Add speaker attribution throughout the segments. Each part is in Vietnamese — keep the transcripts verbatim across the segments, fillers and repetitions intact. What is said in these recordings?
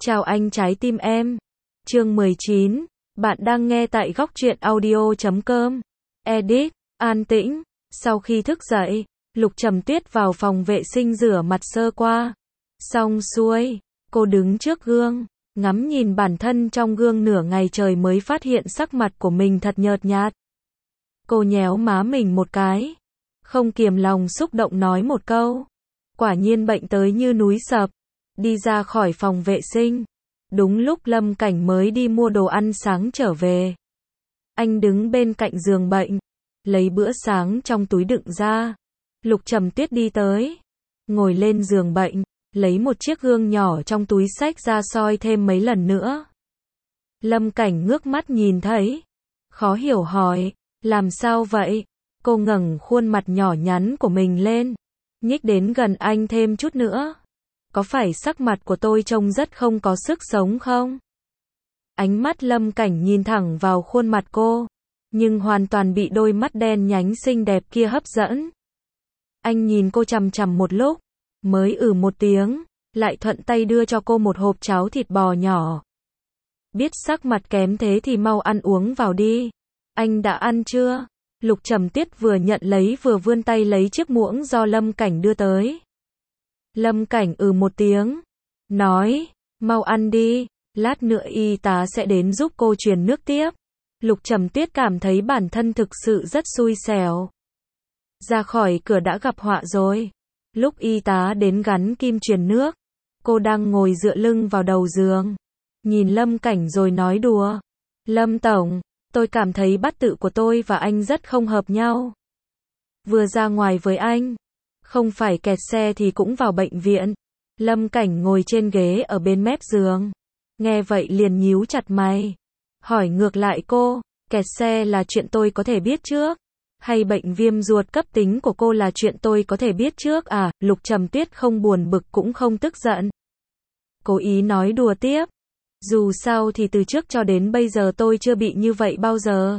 Speaker 1: Chào anh trái tim em. Chương mười chín. Bạn đang nghe tại góc truyện audio chấm com. Edit. An tĩnh. Sau khi thức dậy, Lục Trầm Tuyết vào phòng vệ sinh rửa mặt sơ qua. Xong xuôi, cô đứng trước gương, ngắm nhìn bản thân trong gương nửa ngày trời mới phát hiện sắc mặt của mình thật nhợt nhạt. Cô nhéo má mình một cái, không kiềm lòng xúc động nói một câu. Quả nhiên bệnh tới như núi sập. Đi ra khỏi phòng vệ sinh. Đúng lúc Lâm Cảnh mới đi mua đồ ăn sáng trở về. Anh đứng bên cạnh giường bệnh, lấy bữa sáng trong túi đựng ra. Lục Trầm Tuyết đi tới, ngồi lên giường bệnh, lấy một chiếc gương nhỏ trong túi xách ra soi thêm mấy lần nữa. Lâm Cảnh ngước mắt nhìn thấy, khó hiểu hỏi, làm sao vậy? Cô ngẩng khuôn mặt nhỏ nhắn của mình lên, nhích đến gần anh thêm chút nữa. Có phải sắc mặt của tôi trông rất không có sức sống không? Ánh mắt Lâm Cảnh nhìn thẳng vào khuôn mặt cô, nhưng hoàn toàn bị đôi mắt đen nhánh xinh đẹp kia hấp dẫn. Anh nhìn cô chằm chằm một lúc, mới ừ một tiếng, lại thuận tay đưa cho cô một hộp cháo thịt bò nhỏ. Biết sắc mặt kém thế thì mau ăn uống vào đi. Anh đã ăn chưa? Lục Trầm Tuyết vừa nhận lấy vừa vươn tay lấy chiếc muỗng do Lâm Cảnh đưa tới. Lâm Cảnh ừ một tiếng, nói, mau ăn đi, lát nữa y tá sẽ đến giúp cô truyền nước tiếp. Lục Trầm Tuyết cảm thấy bản thân thực sự rất xui xẻo. Ra khỏi cửa đã gặp họa rồi. Lúc y tá đến gắn kim truyền nước, cô đang ngồi dựa lưng vào đầu giường, nhìn Lâm Cảnh rồi nói đùa. Lâm Tổng, tôi cảm thấy bát tự của tôi và anh rất không hợp nhau. Vừa ra ngoài với anh, không phải kẹt xe thì cũng vào bệnh viện. Lâm Cảnh ngồi trên ghế ở bên mép giường, nghe vậy liền nhíu chặt mày, hỏi ngược lại cô, kẹt xe là chuyện tôi có thể biết trước, hay bệnh viêm ruột cấp tính của cô là chuyện tôi có thể biết trước à? Lục Trầm Tuyết không buồn bực cũng không tức giận, cố ý nói đùa tiếp, dù sao thì từ trước cho đến bây giờ tôi chưa bị như vậy bao giờ.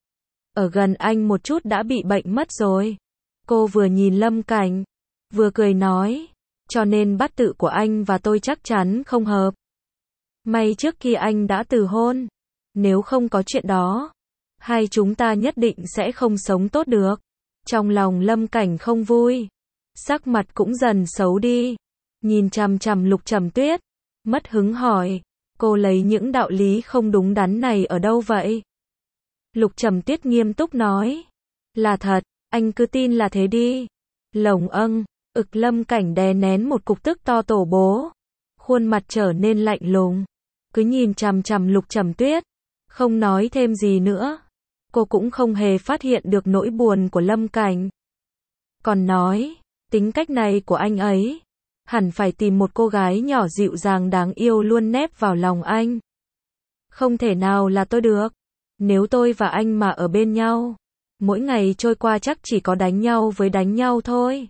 Speaker 1: Ở gần anh một chút đã bị bệnh mất rồi. Cô vừa nhìn Lâm Cảnh, vừa cười nói, cho nên bát tự của anh và tôi chắc chắn không hợp. May trước kia anh đã từ hôn, nếu không có chuyện đó, hai chúng ta nhất định sẽ không sống tốt được. Trong lòng Lâm Cảnh không vui, sắc mặt cũng dần xấu đi, nhìn chằm chằm Lục Trầm Tuyết, mất hứng hỏi, cô lấy những đạo lý không đúng đắn này ở đâu vậy? Lục Trầm Tuyết nghiêm túc nói, là thật, anh cứ tin là thế đi. Lồng âng, ực. Lâm Cảnh đè nén một cục tức to tổ bố, khuôn mặt trở nên lạnh lùng, cứ nhìn chằm chằm Lục Trầm Tuyết, không nói thêm gì nữa. Cô cũng không hề phát hiện được nỗi buồn của Lâm Cảnh, còn nói, tính cách này của anh ấy, hẳn phải tìm một cô gái nhỏ dịu dàng đáng yêu luôn nép vào lòng anh. Không thể nào là tôi được, nếu tôi và anh mà ở bên nhau, mỗi ngày trôi qua chắc chỉ có đánh nhau với đánh nhau thôi.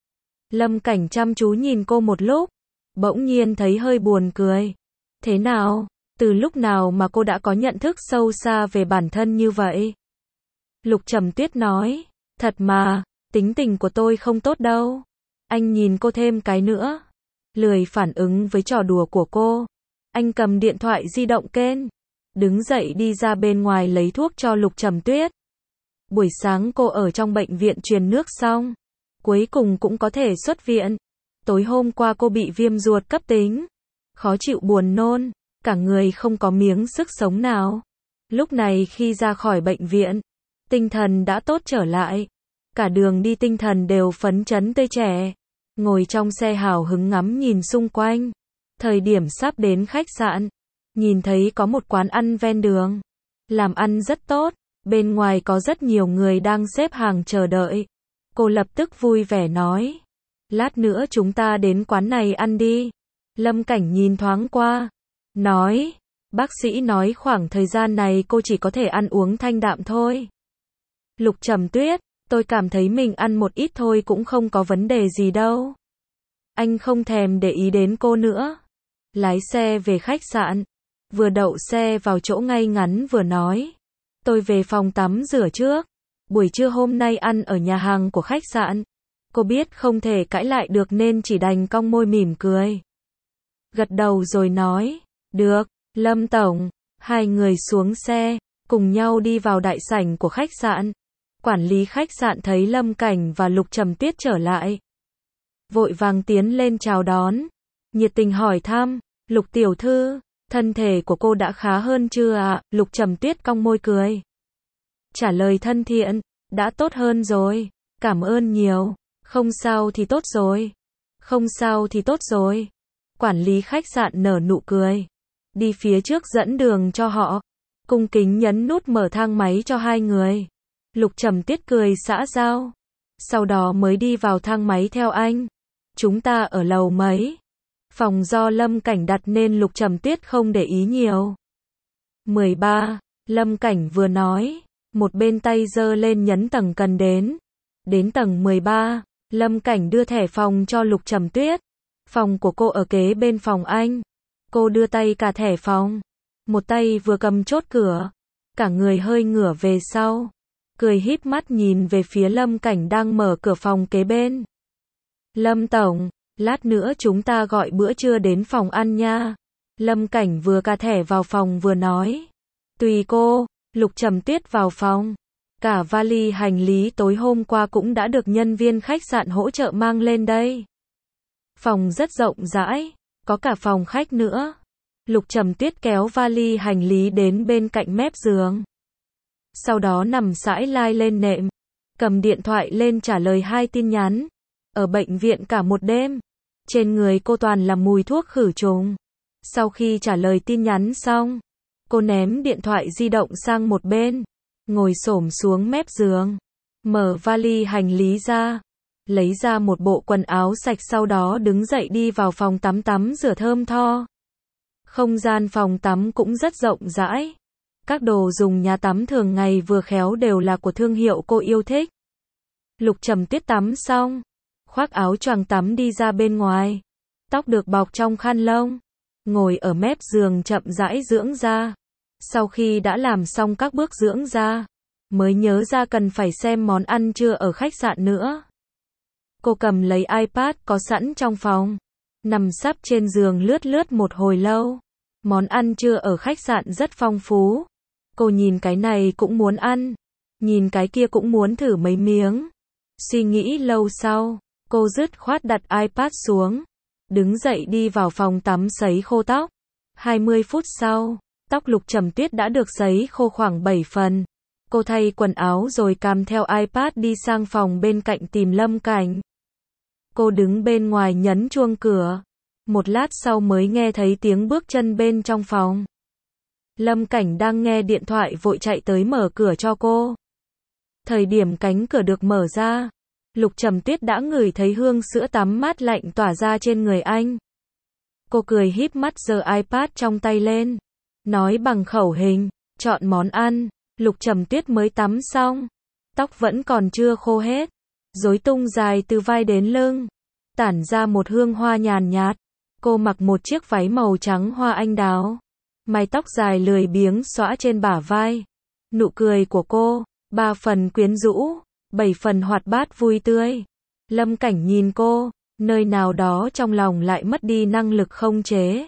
Speaker 1: Lâm Cảnh chăm chú nhìn cô một lúc, bỗng nhiên thấy hơi buồn cười. Thế nào? Từ lúc nào mà cô đã có nhận thức sâu xa về bản thân như vậy? Lục Trầm Tuyết nói, thật mà, tính tình của tôi không tốt đâu. Anh nhìn cô thêm cái nữa. Lười phản ứng với trò đùa của cô, anh cầm điện thoại di động kênh, đứng dậy đi ra bên ngoài lấy thuốc cho Lục Trầm Tuyết. Buổi sáng cô ở trong bệnh viện truyền nước xong, cuối cùng cũng có thể xuất viện. Tối hôm qua cô bị viêm ruột cấp tính, khó chịu buồn nôn, cả người không có miếng sức sống nào. Lúc này khi ra khỏi bệnh viện, tinh thần đã tốt trở lại. Cả đường đi tinh thần đều phấn chấn tươi trẻ. Ngồi trong xe hào hứng ngắm nhìn xung quanh. Thời điểm sắp đến khách sạn, nhìn thấy có một quán ăn ven đường, làm ăn rất tốt. Bên ngoài có rất nhiều người đang xếp hàng chờ đợi. Cô lập tức vui vẻ nói, lát nữa chúng ta đến quán này ăn đi. Lâm Cảnh nhìn thoáng qua, nói, bác sĩ nói khoảng thời gian này cô chỉ có thể ăn uống thanh đạm thôi. Lục Trầm Tuyết, tôi cảm thấy mình ăn một ít thôi cũng không có vấn đề gì đâu. Anh không thèm để ý đến cô nữa. Lái xe về khách sạn, vừa đậu xe vào chỗ ngay ngắn vừa nói, tôi về phòng tắm rửa trước. Buổi trưa hôm nay ăn ở nhà hàng của khách sạn. Cô biết không thể cãi lại được nên chỉ đành cong môi mỉm cười. Gật đầu rồi nói, Được, Lâm Tổng. Hai người xuống xe, cùng nhau đi vào đại sảnh của khách sạn. Quản lý khách sạn thấy Lâm Cảnh và Lục Trầm Tuyết trở lại, vội vàng tiến lên chào đón, nhiệt tình hỏi thăm, Lục tiểu thư, thân thể của cô đã khá hơn chưa ạ? Lục Trầm Tuyết cong môi cười, trả lời thân thiện, đã tốt hơn rồi, cảm ơn nhiều, không sao thì tốt rồi, không sao thì tốt rồi. Quản lý khách sạn nở nụ cười, đi phía trước dẫn đường cho họ, cung kính nhấn nút mở thang máy cho hai người. Lục Trầm Tuyết cười xã giao, sau đó mới đi vào thang máy theo anh. Chúng ta ở lầu mấy? Phòng do Lâm Cảnh đặt nên Lục Trầm Tuyết không để ý nhiều. mười ba, Lâm Cảnh vừa nói, một bên tay giơ lên nhấn tầng cần đến. Đến tầng mười ba, Lâm Cảnh đưa thẻ phòng cho Lục Trầm Tuyết. Phòng của cô ở kế bên phòng anh. Cô đưa tay cả thẻ phòng, một tay vừa cầm chốt cửa, cả người hơi ngửa về sau, cười híp mắt nhìn về phía Lâm Cảnh đang mở cửa phòng kế bên. Lâm Tổng, lát nữa chúng ta gọi bữa trưa đến phòng ăn nha. Lâm Cảnh vừa cà thẻ vào phòng vừa nói. Tùy cô. Lục Trầm Tuyết vào phòng. Cả vali hành lý tối hôm qua cũng đã được nhân viên khách sạn hỗ trợ mang lên đây. Phòng rất rộng rãi, có cả phòng khách nữa. Lục Trầm Tuyết kéo vali hành lý đến bên cạnh mép giường, sau đó nằm sải lai lên nệm, cầm điện thoại lên trả lời hai tin nhắn. Ở bệnh viện cả một đêm, trên người cô toàn là mùi thuốc khử trùng. Sau khi trả lời tin nhắn xong, cô ném điện thoại di động sang một bên, ngồi xổm xuống mép giường, mở vali hành lý ra, lấy ra một bộ quần áo sạch, sau đó đứng dậy đi vào phòng tắm tắm rửa thơm tho. Không gian phòng tắm cũng rất rộng rãi. Các đồ dùng nhà tắm thường ngày vừa khéo đều là của thương hiệu cô yêu thích. Lục Trầm Tuyết tắm xong, khoác áo choàng tắm đi ra bên ngoài, tóc được bọc trong khăn lông, ngồi ở mép giường chậm rãi dưỡng da. Sau khi đã làm xong các bước dưỡng da, mới nhớ ra cần phải xem món ăn trưa ở khách sạn nữa. Cô cầm lấy iPad có sẵn trong phòng, nằm sấp trên giường lướt lướt một hồi lâu. Món ăn trưa ở khách sạn rất phong phú. Cô nhìn cái này cũng muốn ăn, nhìn cái kia cũng muốn thử mấy miếng. Suy nghĩ lâu sau, cô dứt khoát đặt iPad xuống, đứng dậy đi vào phòng tắm sấy khô tóc. hai mươi phút sau, tóc Lục Trầm Tuyết đã được sấy khô khoảng bảy phần. Cô thay quần áo rồi cầm theo iPad đi sang phòng bên cạnh tìm Lâm Cảnh. Cô đứng bên ngoài nhấn chuông cửa. Một lát sau mới nghe thấy tiếng bước chân bên trong phòng. Lâm Cảnh đang nghe điện thoại vội chạy tới mở cửa cho cô. Thời điểm cánh cửa được mở ra, Lục Trầm Tuyết đã ngửi thấy hương sữa tắm mát lạnh tỏa ra trên người anh. Cô cười híp mắt giơ iPad trong tay lên, nói bằng khẩu hình, chọn món ăn. Lục Trầm Tuyết mới tắm xong, tóc vẫn còn chưa khô hết, rối tung dài từ vai đến lưng, tản ra một hương hoa nhàn nhạt. Cô mặc một chiếc váy màu trắng hoa anh đào, mái tóc dài lười biếng xõa trên bả vai. Nụ cười của cô, ba phần quyến rũ, bảy phần hoạt bát vui tươi. Lâm Cảnh nhìn cô, nơi nào đó trong lòng lại mất đi năng lực không chế.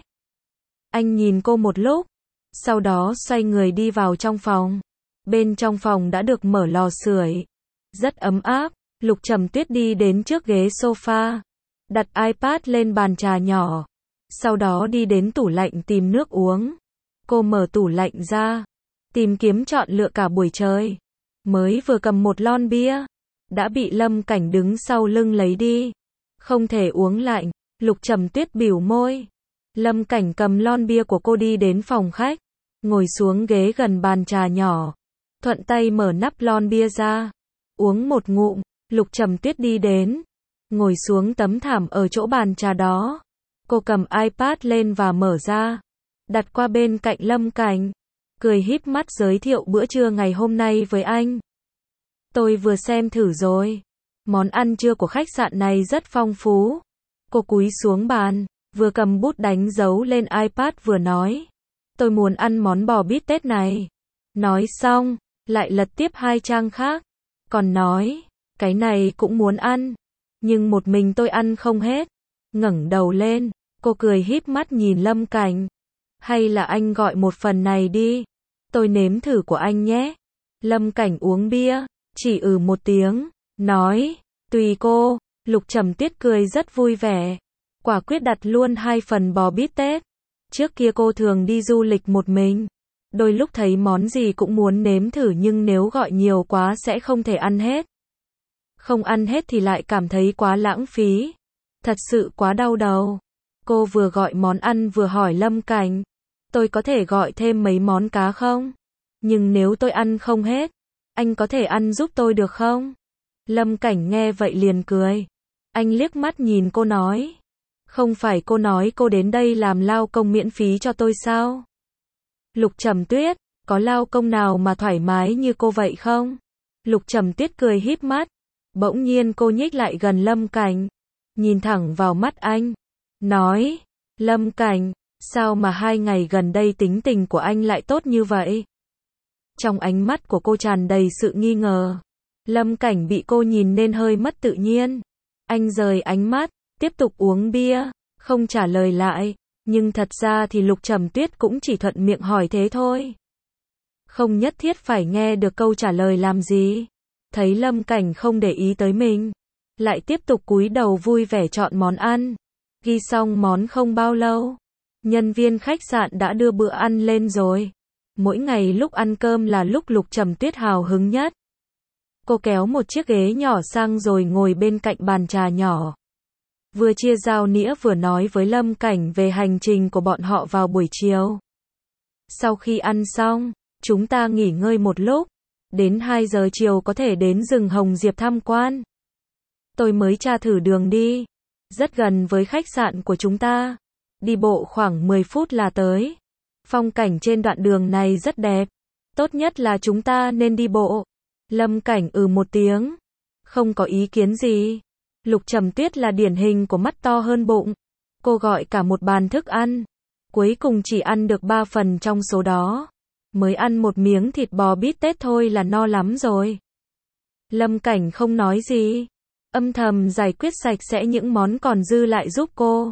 Speaker 1: Anh nhìn cô một lúc, sau đó xoay người đi vào trong phòng. Bên trong phòng đã được mở lò sưởi, rất ấm áp. Lục Trầm Tuyết đi đến trước ghế sofa, đặt iPad lên bàn trà nhỏ, sau đó đi đến tủ lạnh tìm nước uống. Cô mở tủ lạnh ra, tìm kiếm chọn lựa cả buổi trời, mới vừa cầm một lon bia, đã bị Lâm Cảnh đứng sau lưng lấy đi. Không thể uống lạnh. Lục Trầm Tuyết bĩu môi. Lâm Cảnh cầm lon bia của cô đi đến phòng khách, ngồi xuống ghế gần bàn trà nhỏ, thuận tay mở nắp lon bia ra, uống một ngụm. Lục Trầm Tuyết đi đến, ngồi xuống tấm thảm ở chỗ bàn trà đó. Cô cầm iPad lên và mở ra, đặt qua bên cạnh Lâm Cảnh, cười híp mắt giới thiệu bữa trưa ngày hôm nay với anh. Tôi vừa xem thử rồi, món ăn trưa của khách sạn này rất phong phú. Cô cúi xuống bàn, vừa cầm bút đánh dấu lên iPad vừa nói. Tôi muốn ăn món bò bít tết này. Nói xong, lại lật tiếp hai trang khác, còn nói, cái này cũng muốn ăn, nhưng một mình tôi ăn không hết. Ngẩng đầu lên, cô cười híp mắt nhìn Lâm Cảnh. Hay là anh gọi một phần này đi. Tôi nếm thử của anh nhé. Lâm Cảnh uống bia, chỉ ừ một tiếng, nói, tùy cô. Lục Trầm Tuyết cười rất vui vẻ, quả quyết đặt luôn hai phần bò bít tết. Trước kia cô thường đi du lịch một mình, đôi lúc thấy món gì cũng muốn nếm thử nhưng nếu gọi nhiều quá sẽ không thể ăn hết. Không ăn hết thì lại cảm thấy quá lãng phí. Thật sự quá đau đầu. Cô vừa gọi món ăn vừa hỏi Lâm Cảnh, tôi có thể gọi thêm mấy món cá không? Nhưng nếu tôi ăn không hết, anh có thể ăn giúp tôi được không? Lâm Cảnh nghe vậy liền cười. Anh liếc mắt nhìn cô nói, không phải cô nói cô đến đây làm lao công miễn phí cho tôi sao? Lục Trầm Tuyết, có lao công nào mà thoải mái như cô vậy không? Lục Trầm Tuyết cười híp mắt, bỗng nhiên cô nhích lại gần Lâm Cảnh, nhìn thẳng vào mắt anh, nói, Lâm Cảnh, sao mà hai ngày gần đây tính tình của anh lại tốt như vậy? Trong ánh mắt của cô tràn đầy sự nghi ngờ. Lâm Cảnh bị cô nhìn nên hơi mất tự nhiên. Anh rời ánh mắt, tiếp tục uống bia, không trả lời lại. Nhưng thật ra thì Lục Trầm Tuyết cũng chỉ thuận miệng hỏi thế thôi. Không nhất thiết phải nghe được câu trả lời làm gì. Thấy Lâm Cảnh không để ý tới mình, lại tiếp tục cúi đầu vui vẻ chọn món ăn. Ghi xong món không bao lâu, nhân viên khách sạn đã đưa bữa ăn lên rồi. Mỗi ngày lúc ăn cơm là lúc Lục Trầm Tuyết hào hứng nhất. Cô kéo một chiếc ghế nhỏ sang rồi ngồi bên cạnh bàn trà nhỏ. Vừa chia dao nĩa vừa nói với Lâm Cảnh về hành trình của bọn họ vào buổi chiều. Sau khi ăn xong, chúng ta nghỉ ngơi một lúc. Đến hai giờ chiều có thể đến rừng Hồng Diệp tham quan. Tôi mới tra thử đường đi. Rất gần với khách sạn của chúng ta. Đi bộ khoảng mười phút là tới. Phong cảnh trên đoạn đường này rất đẹp. Tốt nhất là chúng ta nên đi bộ. Lâm Cảnh ừ một tiếng. Không có ý kiến gì. Lục Trầm Tuyết là điển hình của mắt to hơn bụng. Cô gọi cả một bàn thức ăn. Cuối cùng chỉ ăn được ba phần trong số đó. Mới ăn một miếng thịt bò bít tết thôi là no lắm rồi. Lâm Cảnh không nói gì. Âm thầm giải quyết sạch sẽ những món còn dư lại giúp cô.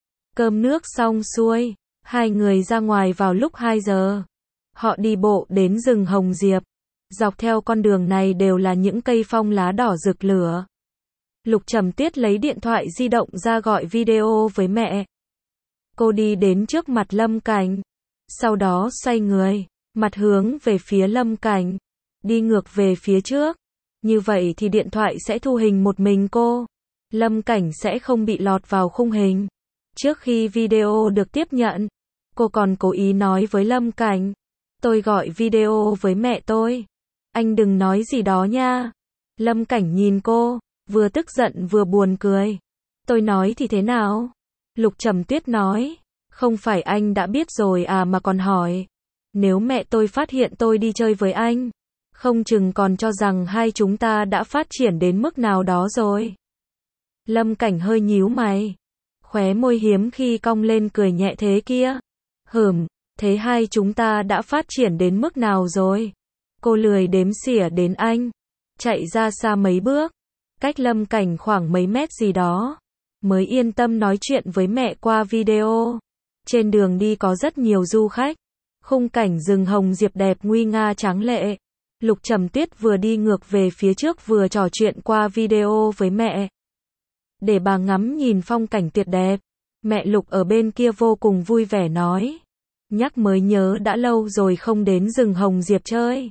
Speaker 1: Cơm nước xong xuôi. Hai người ra ngoài vào lúc hai giờ. Họ đi bộ đến rừng Hồng Diệp. Dọc theo con đường này đều là những cây phong lá đỏ rực lửa. Lục Trầm Tuyết lấy điện thoại di động ra gọi video với mẹ. Cô đi đến trước mặt Lâm Cảnh. Sau đó xoay người, mặt hướng về phía Lâm Cảnh. Đi ngược về phía trước. Như vậy thì điện thoại sẽ thu hình một mình cô. Lâm Cảnh sẽ không bị lọt vào khung hình. Trước khi video được tiếp nhận, cô còn cố ý nói với Lâm Cảnh. Tôi gọi video với mẹ tôi. Anh đừng nói gì đó nha. Lâm Cảnh nhìn cô, vừa tức giận vừa buồn cười. Tôi nói thì thế nào? Lục Trầm Tuyết nói. Không phải anh đã biết rồi à mà còn hỏi. Nếu mẹ tôi phát hiện tôi đi chơi với anh, không chừng còn cho rằng hai chúng ta đã phát triển đến mức nào đó rồi. Lâm Cảnh hơi nhíu mày. Khóe môi hiếm khi cong lên cười nhẹ thế kia. Hửm, thế hai chúng ta đã phát triển đến mức nào rồi? Cô lười đếm xỉa đến anh. Chạy ra xa mấy bước. Cách Lâm Cảnh khoảng mấy mét gì đó. Mới yên tâm nói chuyện với mẹ qua video. Trên đường đi có rất nhiều du khách. Khung cảnh rừng Hồng Diệp đẹp nguy nga tráng lệ. Lục Trầm Tuyết vừa đi ngược về phía trước vừa trò chuyện qua video với mẹ. Để bà ngắm nhìn phong cảnh tuyệt đẹp. Mẹ Lục ở bên kia vô cùng vui vẻ nói. Nhắc mới nhớ đã lâu rồi không đến rừng Hồng Diệp chơi.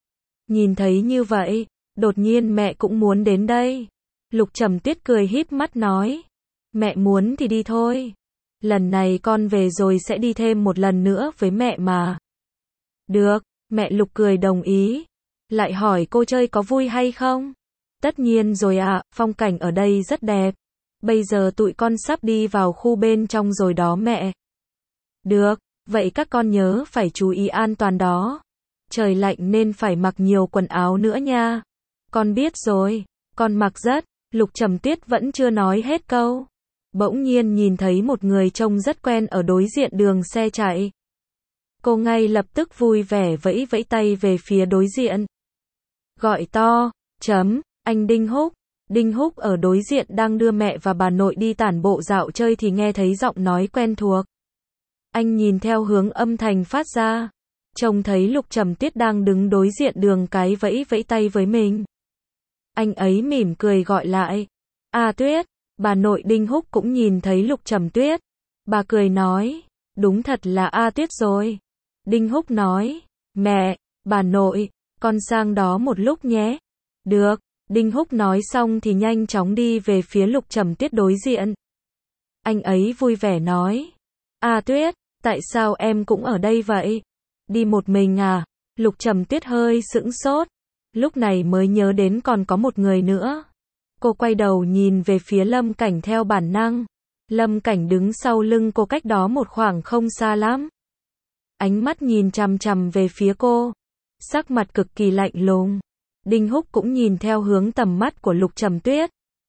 Speaker 1: Nhìn thấy như vậy, đột nhiên mẹ cũng muốn đến đây. Lục Trầm Tuyết cười híp mắt nói. Mẹ muốn thì đi thôi. Lần này con về rồi sẽ đi thêm một lần nữa với mẹ mà. Được, mẹ Lục cười đồng ý. Lại hỏi cô chơi có vui hay không? Tất nhiên rồi ạ, phong cảnh ở đây rất đẹp. Bây giờ tụi con sắp đi vào khu bên trong rồi đó mẹ. Được, vậy các con nhớ phải chú ý an toàn đó. Trời lạnh nên phải mặc nhiều quần áo nữa nha. Con biết rồi, con mặc rất. Lục Trầm Tuyết vẫn chưa nói hết câu. Bỗng nhiên nhìn thấy một người trông rất quen ở đối diện đường xe chạy. Cô ngay lập tức vui vẻ vẫy vẫy tay về phía đối diện. Gọi to, chấm, anh Đinh Húc. Đinh Húc ở đối diện đang đưa mẹ và bà nội đi tản bộ dạo chơi thì nghe thấy giọng nói quen thuộc. Anh nhìn theo hướng âm thanh phát ra, trông thấy Lục Trầm Tuyết đang đứng đối diện đường cái vẫy vẫy tay với mình. Anh ấy mỉm cười gọi lại, A Tuyết. Bà nội Đinh Húc cũng nhìn thấy Lục Trầm Tuyết. Bà cười nói, đúng thật là A Tuyết rồi. Đinh Húc nói, mẹ, bà nội, con sang đó một lúc nhé. Được. Đinh Húc nói xong thì nhanh chóng đi về phía Lục Trầm Tuyết đối diện. Anh ấy vui vẻ nói, A Tuyết, tại sao em cũng ở đây vậy? Đi một mình à? Lục Trầm Tuyết hơi sững sốt, lúc này mới nhớ đến còn có một người nữa. Cô quay đầu nhìn về phía Lâm Cảnh theo bản năng. Lâm Cảnh đứng sau lưng cô cách đó một khoảng không xa lắm. Ánh mắt nhìn chằm chằm về phía cô, sắc mặt cực kỳ lạnh lùng. Đinh Húc cũng nhìn theo hướng tầm mắt của Lục Trầm Tuyết.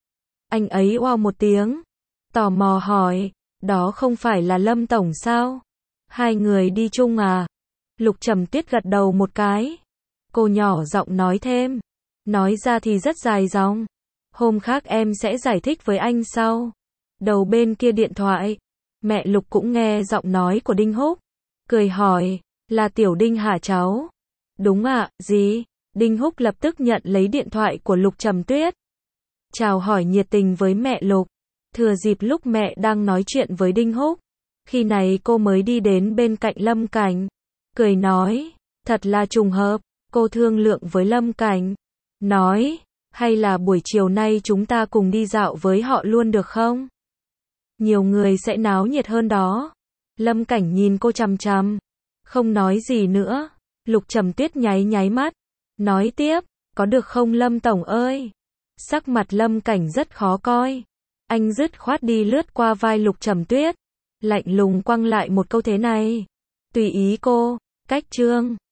Speaker 1: Anh ấy oao một tiếng, tò mò hỏi, đó không phải là Lâm Tổng sao? Hai người đi chung à? Lục Trầm Tuyết gật đầu một cái. Cô nhỏ giọng nói thêm, nói ra thì rất dài dòng. Hôm khác em sẽ giải thích với anh sau. Đầu bên kia điện thoại, mẹ Lục cũng nghe giọng nói của Đinh Húc, cười hỏi, là Tiểu Đinh hả cháu? Đúng ạ, gì? Đinh Húc lập tức nhận lấy điện thoại của Lục Trầm Tuyết, chào hỏi nhiệt tình với mẹ Lục. Thừa dịp lúc mẹ đang nói chuyện với Đinh Húc, khi này cô mới đi đến bên cạnh Lâm Cảnh, cười nói, thật là trùng hợp. Cô thương lượng với Lâm Cảnh, nói, hay là buổi chiều nay chúng ta cùng đi dạo với họ luôn được không? Nhiều người sẽ náo nhiệt hơn đó. Lâm Cảnh nhìn cô chằm chằm, không nói gì nữa. Lục Trầm Tuyết nháy nháy mắt, nói tiếp, có được không Lâm Tổng ơi? Sắc mặt Lâm Cảnh rất khó coi. Anh dứt khoát đi lướt qua vai Lục Trầm Tuyết, lạnh lùng quăng lại một câu thế này, tùy ý cô. Cách chương